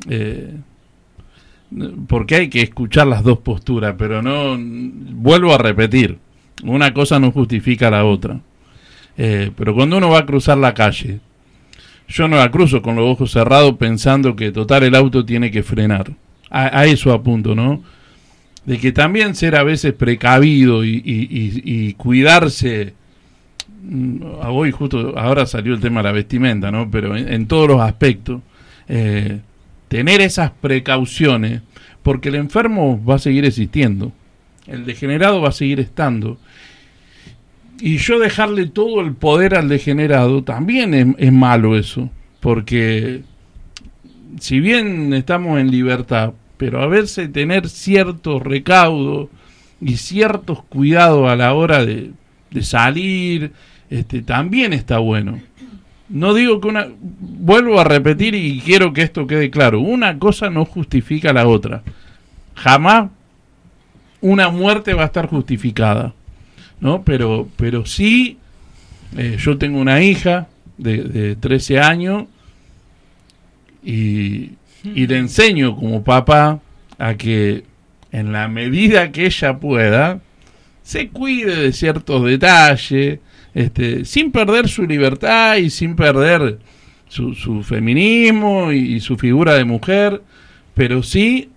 porque hay que escuchar las dos posturas, pero no, vuelvo a repetir, una cosa no justifica la otra. Pero cuando uno va a cruzar la calle, yo no la cruzo con los ojos cerrados pensando que total el auto tiene que frenar. A eso apunto, ¿no? De que también ser a veces precavido y cuidarse. Hoy justo ahora salió el tema de la vestimenta, ¿no? Pero en todos los aspectos, tener esas precauciones, porque el enfermo va a seguir existiendo, el degenerado va a seguir estando, y yo dejarle todo el poder al degenerado también es malo eso, porque si bien estamos en libertad, pero a veces tener cierto recaudo y ciertos cuidados a la hora de salir, también está bueno. No digo que vuelvo a repetir y quiero que esto quede claro, una cosa no justifica la otra. Jamás una muerte va a estar justificada, ¿no? Pero sí, yo tengo una hija de 13 años y le enseño como papá a que en la medida que ella pueda se cuide de ciertos detalles, sin perder su libertad y sin perder su feminismo y su figura de mujer, pero sí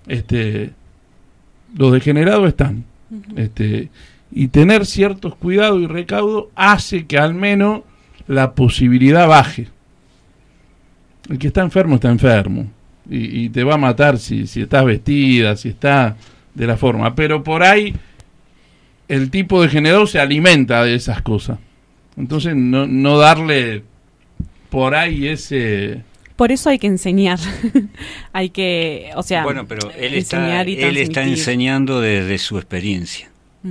los degenerados están. Y tener ciertos cuidados y recaudos hace que al menos la posibilidad baje. El que está enfermo y te va a matar si estás vestida, si está de la forma, pero por ahí el tipo degenerado se alimenta de esas cosas. Entonces no darle por ahí ese... Por eso hay que enseñar. Hay que, o sea, bueno, pero él enseñar está enseñando desde su experiencia.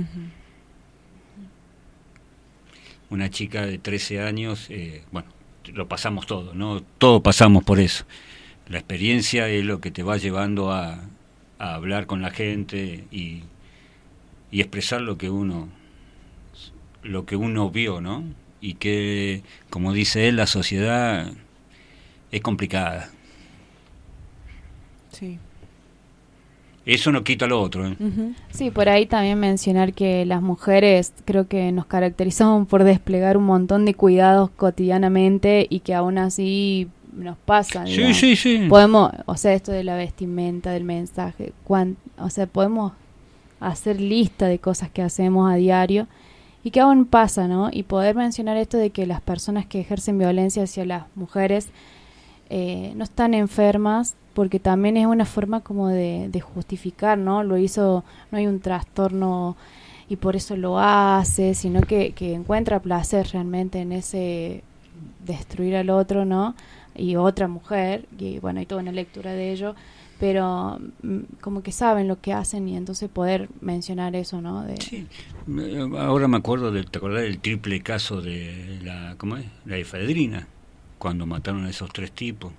Una chica de 13 años, bueno, lo pasamos todo, ¿no? Todos pasamos por eso. La experiencia es lo que te va llevando a hablar con la gente y expresar lo que uno vio, ¿no? Y que, como dice él, la sociedad es complicada. Sí. Eso no quita lo otro, ¿eh? Ujú. Sí, por ahí también mencionar que las mujeres creo que nos caracterizamos por desplegar un montón de cuidados cotidianamente y que aún así nos pasa. Sí, digamos. sí, sí. Podemos, o sea, esto de la vestimenta, del mensaje, o sea, podemos hacer lista de cosas que hacemos a diario y que aún pasa, ¿no? Y poder mencionar esto de que las personas que ejercen violencia hacia las mujeres no están enfermas, porque también es una forma como de justificar, ¿no? Lo hizo, no hay un trastorno y por eso lo hace, sino que encuentra placer realmente en ese destruir al otro, ¿no? Y otra mujer, y bueno, hay toda una lectura de ello, pero como que saben lo que hacen y entonces poder mencionar eso, ¿no? Sí. Ahora me acuerdo ¿te acordás del triple caso de ¿cómo es? La efedrina, cuando mataron a esos 3 tipos?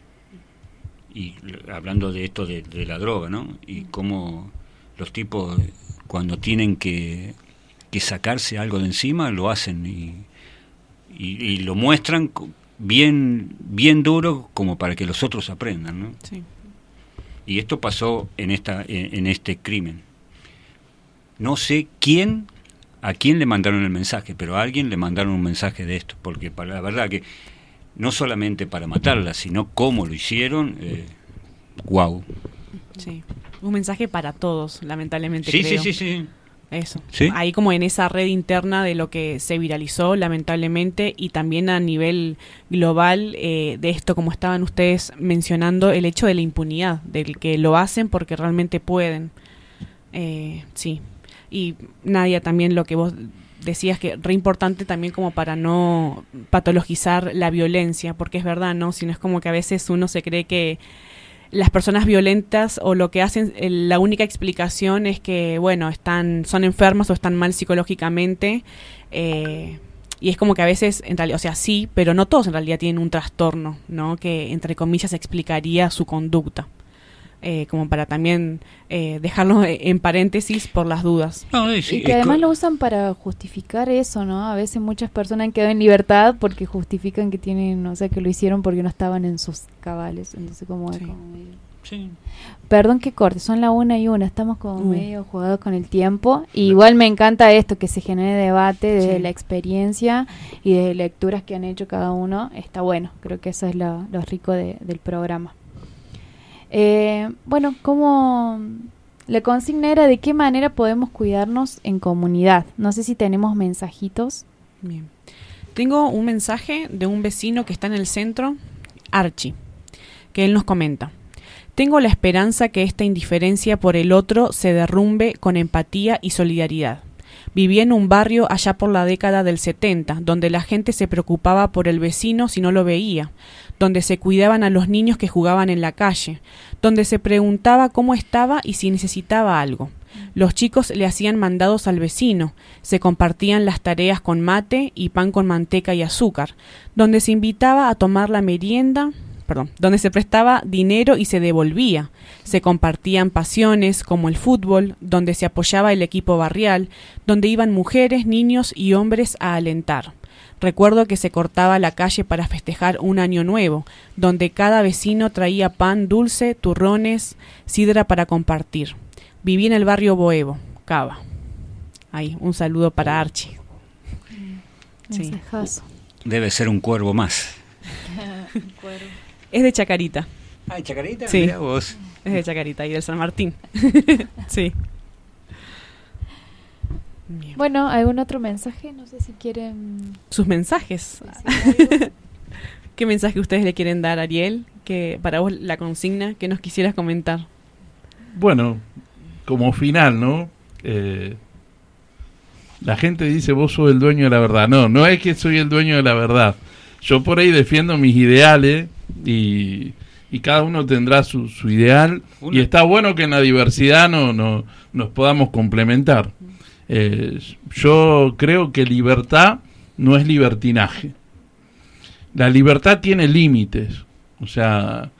Y hablando de esto de la droga, ¿no? Y cómo los tipos cuando tienen que sacarse algo de encima lo hacen y lo muestran bien duro como para que los otros aprendan, ¿no? Sí. Y esto pasó en este crimen. No sé a quién le mandaron el mensaje, pero a alguien le mandaron un mensaje de esto, porque la verdad que no solamente para matarla, sino cómo lo hicieron, wow. Sí. Un mensaje para todos, lamentablemente. Sí, creo. sí. Eso. ¿Sí? Ahí como en esa red interna de lo que se viralizó, lamentablemente, y también a nivel global de esto, como estaban ustedes mencionando, el hecho de la impunidad, del que lo hacen porque realmente pueden. Sí. Y Nadia, también lo que vos decías, que re importante también como para no patologizar la violencia, porque es verdad, ¿no? Sino es como que a veces uno se cree que las personas violentas o lo que hacen, la única explicación es que, bueno, son enfermas o están mal psicológicamente, y es como que a veces, en realidad, o sea, sí, pero no todos en realidad tienen un trastorno, ¿no? Que, entre comillas, explicaría su conducta. Como para también dejarlo en paréntesis por las dudas. No, sí, Y que además lo usan para justificar eso, ¿no? A veces muchas personas han quedado en libertad porque justifican que tienen, o sea, que lo hicieron porque no estaban en sus cabales. Entonces, como es Sí. como medio... sí. Perdón que corte, son la 1:01, estamos como medio jugados con el tiempo. Y igual me encanta esto, que se genere debate desde Sí. la experiencia y de lecturas que han hecho cada uno. Está bueno, creo que eso es lo rico del programa. Bueno, como la consigna era de qué manera podemos cuidarnos en comunidad. No sé si tenemos mensajitos. Bien. Tengo un mensaje de un vecino que está en el centro, Archie, que él nos comenta: tengo la esperanza que esta indiferencia por el otro se derrumbe con empatía y solidaridad. Viví en un barrio allá por la década del 70, donde la gente se preocupaba por el vecino si no lo veía, donde se cuidaban a los niños que jugaban en la calle, donde se preguntaba cómo estaba y si necesitaba algo. Los chicos le hacían mandados al vecino, se compartían las tareas con mate y pan con manteca y azúcar, donde se invitaba a tomar la merienda, donde se prestaba dinero y se devolvía, se compartían pasiones como el fútbol, donde se apoyaba el equipo barrial, donde iban mujeres, niños y hombres a alentar. Recuerdo que se cortaba la calle para festejar un año nuevo, donde cada vecino traía pan dulce, turrones, sidra para compartir. Viví en el barrio Boevo, Cava. Ahí, un saludo para Archie. Sí. Mensajazo. Debe ser un cuervo más. Es de Chacarita. Ah, Chacarita. Sí. Mirá vos. Es de Chacarita y del San Martín. Sí. Bien. Bueno, ¿algún otro mensaje? No sé si quieren Sus mensajes. decir algo. ¿Qué mensaje ustedes le quieren dar, Ariel? Que para vos la consigna, que nos quisieras comentar. Bueno, como final, ¿no? La gente dice, vos sos el dueño de la verdad. No es que soy el dueño de la verdad. Yo por ahí defiendo mis ideales y cada uno tendrá su ideal. Y está bueno que en la diversidad nos podamos complementar. Yo creo que libertad no es libertinaje. La libertad tiene límites. O sea,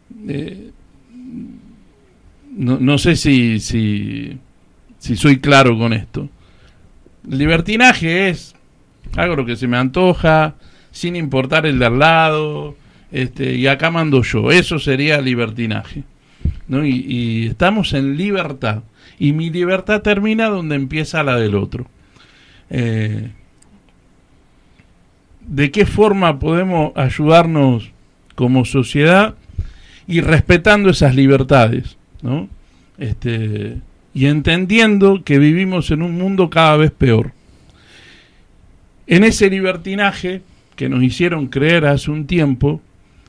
no sé si soy claro con esto. Libertinaje es hago lo que se me antoja, sin importar el de al lado, y acá mando yo. Eso sería libertinaje. ¿no? Y estamos en libertad. Y mi libertad termina donde empieza la del otro. ¿De qué forma podemos ayudarnos como sociedad? Y respetando esas libertades, ¿no? Y entendiendo que vivimos en un mundo cada vez peor. En ese libertinaje que nos hicieron creer hace un tiempo,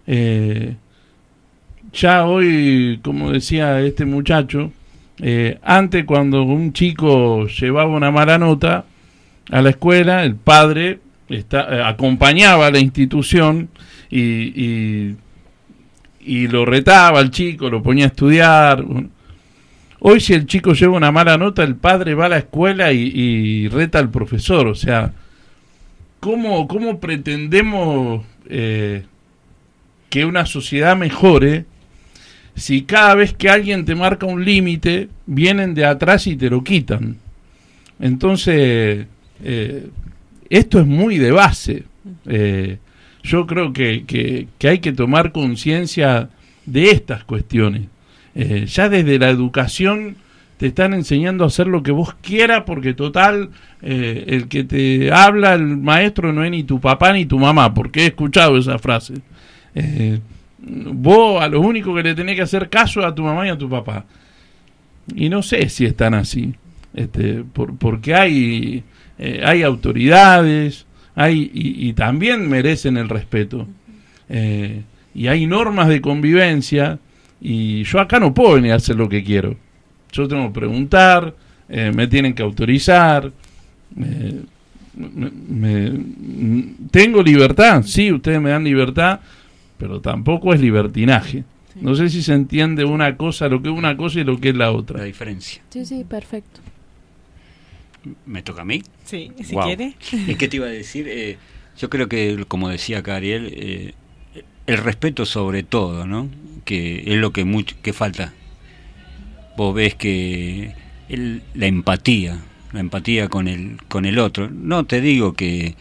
ya hoy, como decía este muchacho, antes cuando un chico llevaba una mala nota a la escuela, el padre acompañaba a la institución y lo retaba al chico, lo ponía a estudiar. Hoy si el chico lleva una mala nota, el padre va a la escuela y reta al profesor. O sea, ¿cómo pretendemos que una sociedad mejore si cada vez que alguien te marca un límite, vienen de atrás y te lo quitan? Entonces, esto es muy de base. Yo creo que hay que tomar conciencia de estas cuestiones. Ya desde la educación te están enseñando a hacer lo que vos quieras, porque total, el que te habla, el maestro, no es ni tu papá ni tu mamá, porque he escuchado esa frase. Vos a lo único que le tenés que hacer caso es a tu mamá y a tu papá. Y no sé si están así, porque hay autoridades, y también merecen el respeto. Y hay normas de convivencia, y yo acá no puedo venir a hacer lo que quiero. Yo tengo que preguntar, me tienen que autorizar. ¿Tengo libertad? Sí, ustedes me dan libertad, pero tampoco es libertinaje. Sí. No sé si se entiende una cosa, lo que es una cosa y lo que es la otra. La diferencia. Sí, perfecto. ¿Me toca a mí? Sí, si wow. quiere. ¿Y qué te iba a decir? Yo creo que, como decía acá Ariel, el respeto sobre todo, ¿no? Que es lo que falta. Vos ves que la empatía con el otro. No te digo que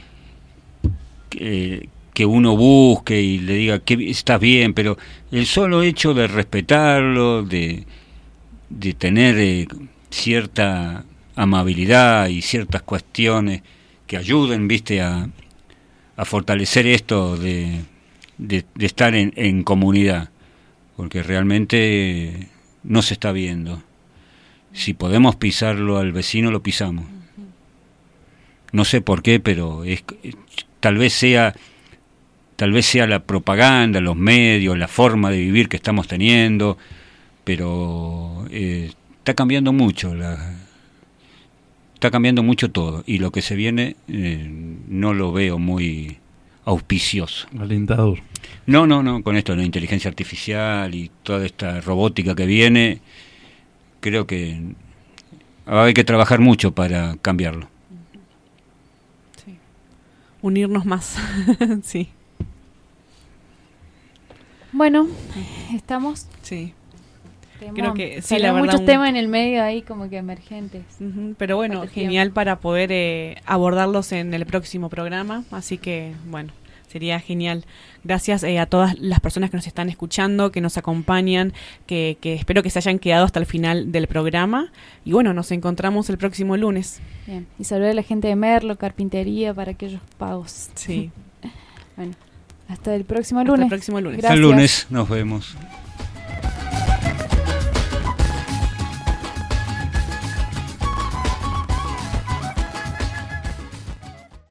uno busque y le diga que estás bien, pero el solo hecho de respetarlo, de tener cierta amabilidad y ciertas cuestiones que ayuden, viste, a fortalecer esto de estar en comunidad, porque realmente no se está viendo. Si podemos pisarlo al vecino, lo pisamos. No sé por qué, pero tal vez sea la propaganda, los medios, la forma de vivir que estamos teniendo, pero está cambiando mucho todo, y lo que se viene no lo veo muy auspicioso. Alentador. No, con esto de la inteligencia artificial y toda esta robótica que viene, creo que hay que trabajar mucho para cambiarlo. Sí. Unirnos más, sí. Bueno, estamos. Sí. Creo que sí, la verdad, muchos temas en el medio ahí como que emergentes. Pero bueno, genial para poder abordarlos en el próximo programa, así que bueno, sería genial. Gracias a todas las personas que nos están escuchando, que nos acompañan, que espero que se hayan quedado hasta el final del programa. Y bueno, nos encontramos el próximo lunes. Bien, y saludar a la gente de Merlo, Carpintería, para aquellos pagos. Sí. Bueno, hasta el próximo lunes. Hasta el próximo lunes. Gracias. El lunes nos vemos.